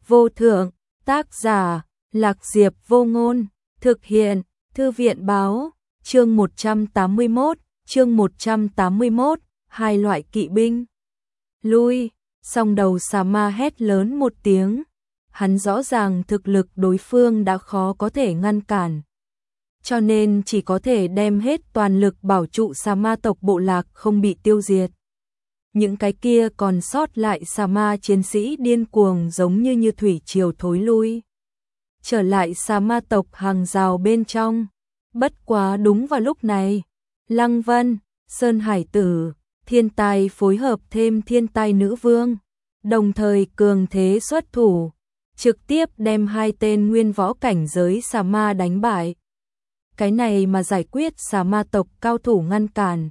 vô thượng, tác giả, Lạc Diệp Vô Ngôn, thực hiện, Thư viện báo, chương 181, hai loại kỵ binh. Lui, song đầu xà ma hét lớn một tiếng, hắn rõ ràng thực lực đối phương đã khó có thể ngăn cản. Cho nên chỉ có thể đem hết toàn lực bảo trụ xà ma tộc bộ lạc không bị tiêu diệt. Những cái kia còn sót lại xà ma chiến sĩ điên cuồng giống như thủy triều thối lui. Trở lại xà ma tộc hàng rào bên trong. Bất quá đúng vào lúc này, Lăng Vân, Sơn Hải Tử, Thiên Tai phối hợp thêm Thiên Tai Nữ Vương, đồng thời cường thế xuất thủ, trực tiếp đem hai tên nguyên võ cảnh giới xà ma đánh bại. Cái này mà giải quyết xà ma tộc cao thủ ngăn cản.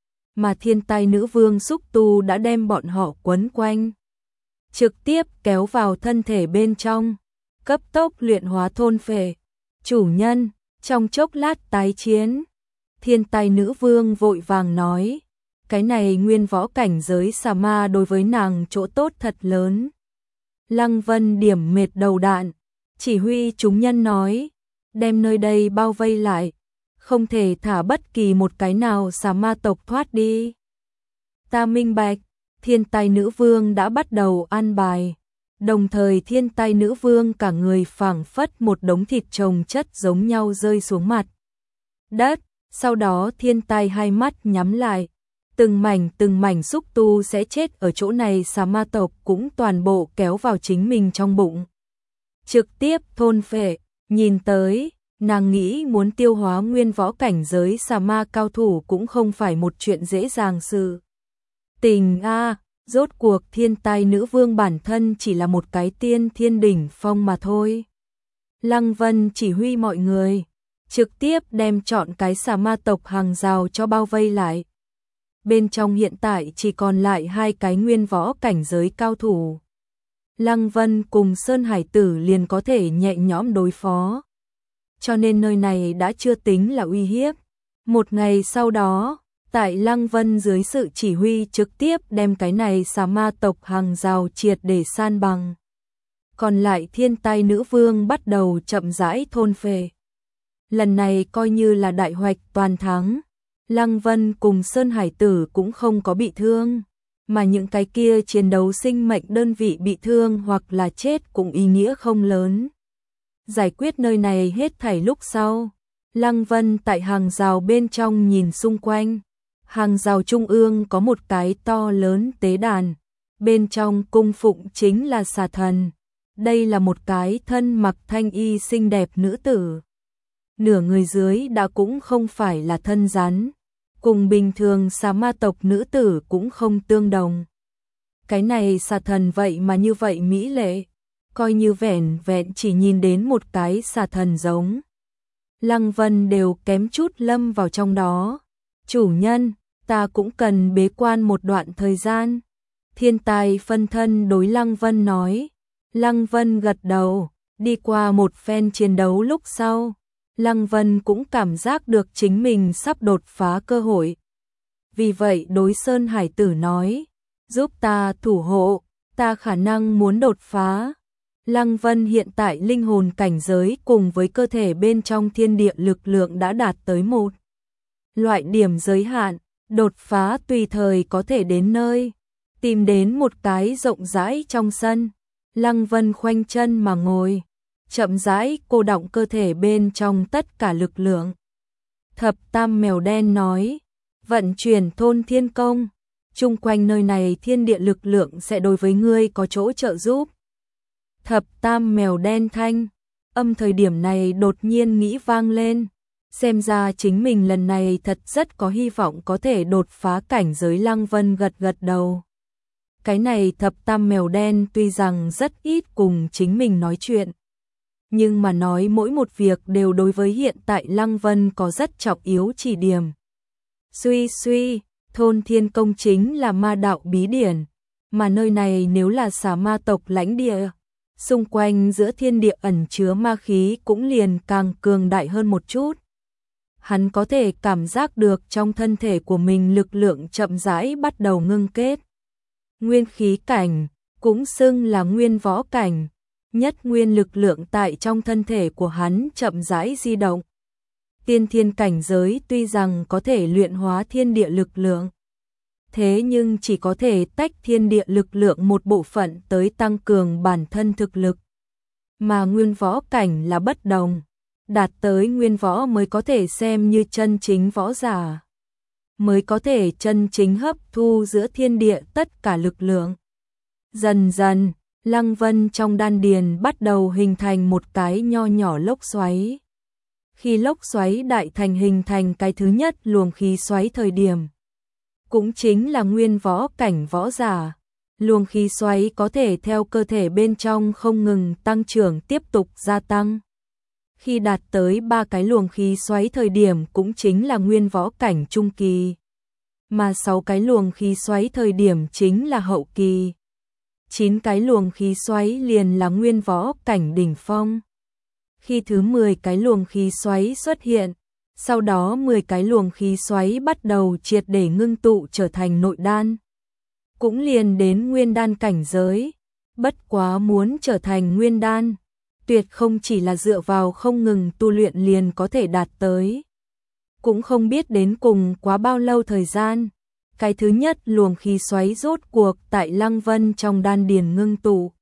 Mà Thiên Tai Nữ Vương xúc tu đã đem bọn họ quấn quanh, trực tiếp kéo vào thân thể bên trong, cấp tốc luyện hóa thôn phệ. Chủ nhân, trong chốc lát tái chiến. Thiên Tai Nữ Vương vội vàng nói, cái này nguyên võ cảnh giới xà ma đối với nàng chỗ tốt thật lớn. Lăng Vân điểm mệt đầu đạn, chỉ huy chúng nhân nói, đem nơi đây bao vây lại, không thể thả bất kỳ một cái nào xà ma tộc thoát đi. Ta minh bạch. Thiên Tai Nữ Vương đã bắt đầu an bài, đồng thời Thiên Tai Nữ Vương cả người phảng phất một đống thịt chồng chất giống nhau rơi xuống mặt đất. Sau đó Thiên Tai hai mắt nhắm lại, từng mảnh xúc tu sẽ chết ở chỗ này xà ma tộc cũng toàn bộ kéo vào chính mình trong bụng, trực tiếp thôn phệ. Nhìn tới, nàng nghĩ muốn tiêu hóa nguyên võ cảnh giới xà ma cao thủ cũng không phải một chuyện dễ dàng sự tình a. Rốt cuộc Thiên Tai Nữ Vương bản thân chỉ là một cái tiên thiên đỉnh phong mà thôi. Lăng Vân chỉ huy mọi người, trực tiếp đem chọn cái xà ma tộc hàng rào cho bao vây lại. Bên trong hiện tại chỉ còn lại hai cái nguyên võ cảnh giới cao thủ. Lăng Vân cùng Sơn Hải Tử liền có thể nhẹ nhõm đối phó. Cho nên nơi này đã chưa tính là uy hiếp. Một ngày sau đó, tại Lăng Vân dưới sự chỉ huy trực tiếp đem cái này xà ma tộc hàng rào triệt để san bằng. Còn lại Thiên Tai Nữ Vương bắt đầu chậm rãi thôn phệ. Lần này coi như là đại hoạch toàn thắng. Lăng Vân cùng Sơn Hải Tử cũng không có bị thương, mà những cái kia chiến đấu sinh mệnh đơn vị bị thương hoặc là chết cũng ý nghĩa không lớn. Giải quyết nơi này hết thảy lúc sau, Lăng Vân tại hàng rào bên trong nhìn xung quanh. Hàng rào trung ương có một cái to lớn tế đàn, bên trong cung phụng chính là xà thần. Đây là một cái thân mặc thanh y xinh đẹp nữ tử. Nửa người dưới đã cũng không phải là thân rắn, cùng bình thường xà ma tộc nữ tử cũng không tương đồng. Cái này xà thần vậy mà như vậy mỹ lệ, coi như vẻn vẹn chỉ nhìn đến một cái xà thần giống. Lăng Vân đều kém chút lâm vào trong đó. Chủ nhân, ta cũng cần bế quan một đoạn thời gian. Thiên Tai phân thân đối Lăng Vân nói. Lăng Vân gật đầu, đi qua một phen chiến đấu lúc sau. Lăng Vân cũng cảm giác được chính mình sắp đột phá cơ hội. Vì vậy đối Sơn Hải Tử nói, giúp ta thủ hộ, ta khả năng muốn đột phá. Lăng Vân hiện tại linh hồn cảnh giới cùng với cơ thể bên trong thiên địa lực lượng đã đạt tới một loại điểm giới hạn, đột phá tùy thời có thể đến nơi, tìm đến một cái rộng rãi trong sân. Lăng Vân khoanh chân mà ngồi, chậm rãi cô đọng cơ thể bên trong tất cả lực lượng. Thập Tam Mèo Đen nói, vận chuyển thôn thiên công, chung quanh nơi này thiên địa lực lượng sẽ đối với ngươi có chỗ trợ giúp. Thập Tam Mèo Đen thanh âm thời điểm này đột nhiên nghĩ vang lên, xem ra chính mình lần này thật rất có hy vọng có thể đột phá cảnh giới. Lăng Vân gật gật đầu. Cái này Thập Tam Mèo Đen tuy rằng rất ít cùng chính mình nói chuyện, nhưng mà nói mỗi một việc đều đối với hiện tại Lăng Vân có rất trọng yếu chỉ điểm. Suy, thôn thiên công chính là ma đạo bí điển, mà nơi này nếu là xà ma tộc lãnh địa, xung quanh giữa thiên địa ẩn chứa ma khí cũng liền càng cường đại hơn một chút. Hắn có thể cảm giác được trong thân thể của mình lực lượng chậm rãi bắt đầu ngưng kết. Nguyên khí cảnh, cũng xưng là nguyên võ cảnh, nhất nguyên lực lượng tại trong thân thể của hắn chậm rãi di động. Tiên thiên cảnh giới tuy rằng có thể luyện hóa thiên địa lực lượng, thế nhưng chỉ có thể tách thiên địa lực lượng một bộ phận tới tăng cường bản thân thực lực. Mà nguyên võ cảnh là bất đồng, đạt tới nguyên võ mới có thể xem như chân chính võ giả, mới có thể chân chính hấp thu giữa thiên địa tất cả lực lượng. Dần dần, Lăng Vân trong đan điền bắt đầu hình thành một cái nho nhỏ lốc xoáy. Khi lốc xoáy đại thành hình thành cái thứ nhất luồng khí xoáy thời điểm, cũng chính là nguyên võ cảnh võ giả, luồng khí xoáy có thể theo cơ thể bên trong không ngừng tăng trưởng tiếp tục gia tăng. Khi đạt tới 3 cái luồng khí xoáy thời điểm cũng chính là nguyên võ cảnh trung kỳ, mà 6 cái luồng khí xoáy thời điểm chính là hậu kỳ. 9 cái luồng khí xoáy liền là nguyên võ cảnh đỉnh phong. Khi thứ 10 cái luồng khí xoáy xuất hiện, sau đó 10 cái luồng khí xoáy bắt đầu triệt để ngưng tụ trở thành nội đan. Cũng liền đến nguyên đan cảnh giới, bất quá muốn trở thành nguyên đan, tuyệt không chỉ là dựa vào không ngừng tu luyện liền có thể đạt tới. Cũng không biết đến cùng quá bao lâu thời gian, cái thứ nhất luồng khí xoáy rốt cuộc tại Lăng Vân trong đan điền ngưng tụ,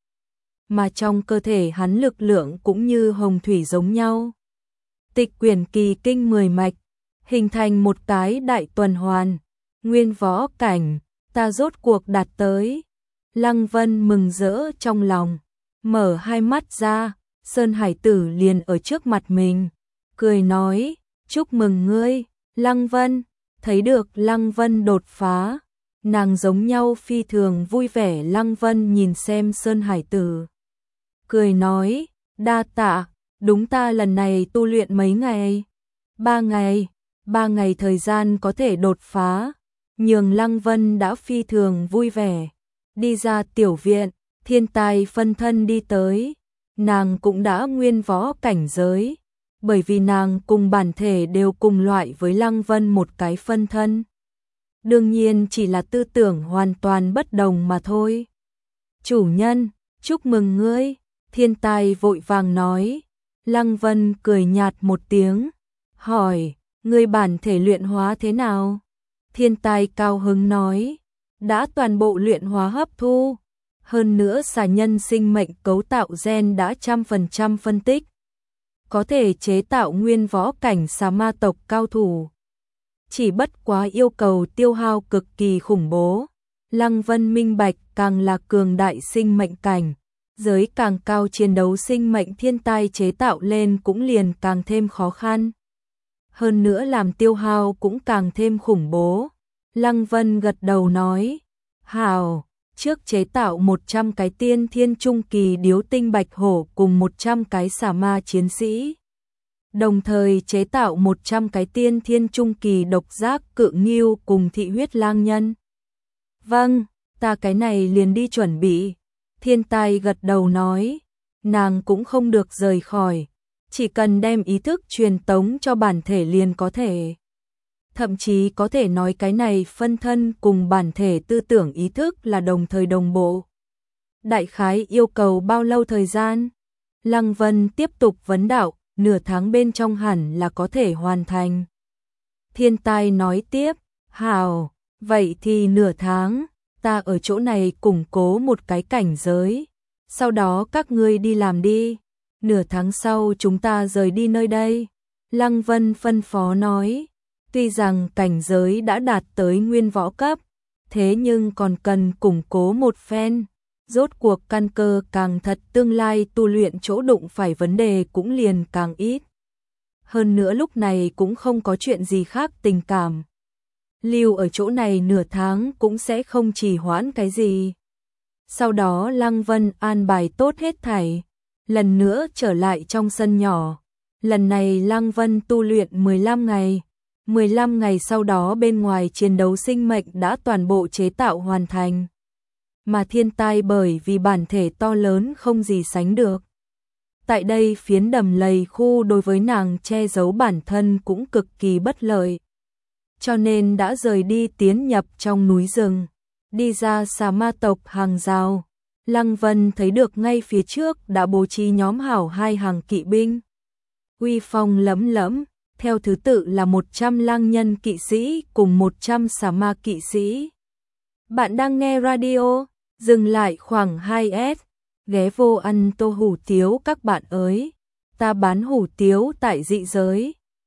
mà trong cơ thể hắn lực lượng cũng như hồng thủy giống nhau. Tịch quyển kỳ kinh 10 mạch, hình thành một cái đại tuần hoàn, nguyên võ cảnh, ta rốt cuộc đạt tới. Lăng Vân mừng rỡ trong lòng, mở hai mắt ra, Sơn Hải Tử liền ở trước mặt mình, cười nói, chúc mừng ngươi, Lăng Vân. Thấy được Lăng Vân đột phá, nàng giống nhau phi thường vui vẻ. Lăng Vân nhìn xem Sơn Hải Tử, cười nói, đa tạ, đúng ta lần này tu luyện mấy ngày? 3 ngày, 3 ngày thời gian có thể đột phá, nhường Lăng Vân đã phi thường vui vẻ. Đi ra tiểu viện, Thiên Tai phân thân đi tới, nàng cũng đã nguyên võ cảnh giới, bởi vì nàng cùng bản thể đều cùng loại với Lăng Vân một cái phân thân. Đương nhiên chỉ là tư tưởng hoàn toàn bất đồng mà thôi. Chủ nhân, chúc mừng ngươi, Thiên Tai vội vàng nói. Lăng Vân cười nhạt một tiếng, hỏi, ngươi bản thể luyện hóa thế nào? Thiên Tai cao hứng nói, đã toàn bộ luyện hóa hấp thu, hơn nữa xà nhân sinh mệnh cấu tạo gen đã 100% phân tích, có thể chế tạo nguyên võ cảnh xà ma tộc cao thủ. Chỉ bất quá yêu cầu tiêu hao cực kỳ khủng bố. Lăng Vân minh bạch càng là cường đại sinh mệnh cảnh, giới càng cao chiến đấu sinh mệnh thiên tai chế tạo lên cũng liền càng thêm khó khăn. Hơn nữa làm tiêu hao cũng càng thêm khủng bố. Lăng Vân gật đầu nói, hào, trước chế tạo 100 cái tiên thiên trung kỳ điếu tinh bạch hổ cùng 100 cái xà ma chiến sĩ. Đồng thời chế tạo 100 cái tiên thiên trung kỳ độc giác cự ngưu cùng thị huyết lang nhân. Vâng, ta cái này liền đi chuẩn bị. Thiên Tai gật đầu nói, nàng cũng không được rời khỏi, chỉ cần đem ý thức truyền tống cho bản thể liền có thể. Thậm chí có thể nói cái này phân thân cùng bản thể tư tưởng ý thức là đồng thời đồng bộ. Đại khái yêu cầu bao lâu thời gian? Lăng Vân tiếp tục vấn đạo, nửa tháng bên trong hẳn là có thể hoàn thành. Thiên Tai nói tiếp, hào, vậy thì nửa tháng, ta ở chỗ này củng cố một cái cảnh giới, sau đó các ngươi đi làm đi, nửa tháng sau chúng ta rời đi nơi đây. Lăng Vân phân phó nói, tuy rằng cảnh giới đã đạt tới nguyên võ cấp, thế nhưng còn cần củng cố một phen. Rốt cuộc căn cơ càng thật, tương lai tu luyện chỗ đụng phải vấn đề cũng liền càng ít. Hơn nữa lúc này cũng không có chuyện gì khác tình cảm. Lưu ở chỗ này nửa tháng cũng sẽ không trì hoãn cái gì. Sau đó Lăng Vân an bài tốt hết thảy, lần nữa trở lại trong sân nhỏ. Lần này Lăng Vân tu luyện 15 ngày. 15 ngày sau đó bên ngoài chiến đấu sinh mệnh đã toàn bộ chế tạo hoàn thành. Mà thiên tai bởi vì bản thể to lớn không gì sánh được. Tại đây phiến đầm lầy khu đối với nàng che giấu bản thân cũng cực kỳ bất lợi. Cho nên đã rời đi tiến nhập trong núi rừng, đi ra xà ma tộc hàng rào. Lăng Vân thấy được ngay phía trước đã bố trí nhóm hảo 2 hàng kỵ binh. Uy phong lẫm lẫm, theo thứ tự là 100 lang nhân kỵ sĩ cùng 100 xà ma kỵ sĩ. Bạn đang nghe radio, dừng lại khoảng 2S, ghé vô ăn tô hủ tiếu các bạn ơi. Ta bán hủ tiếu tại dị giới.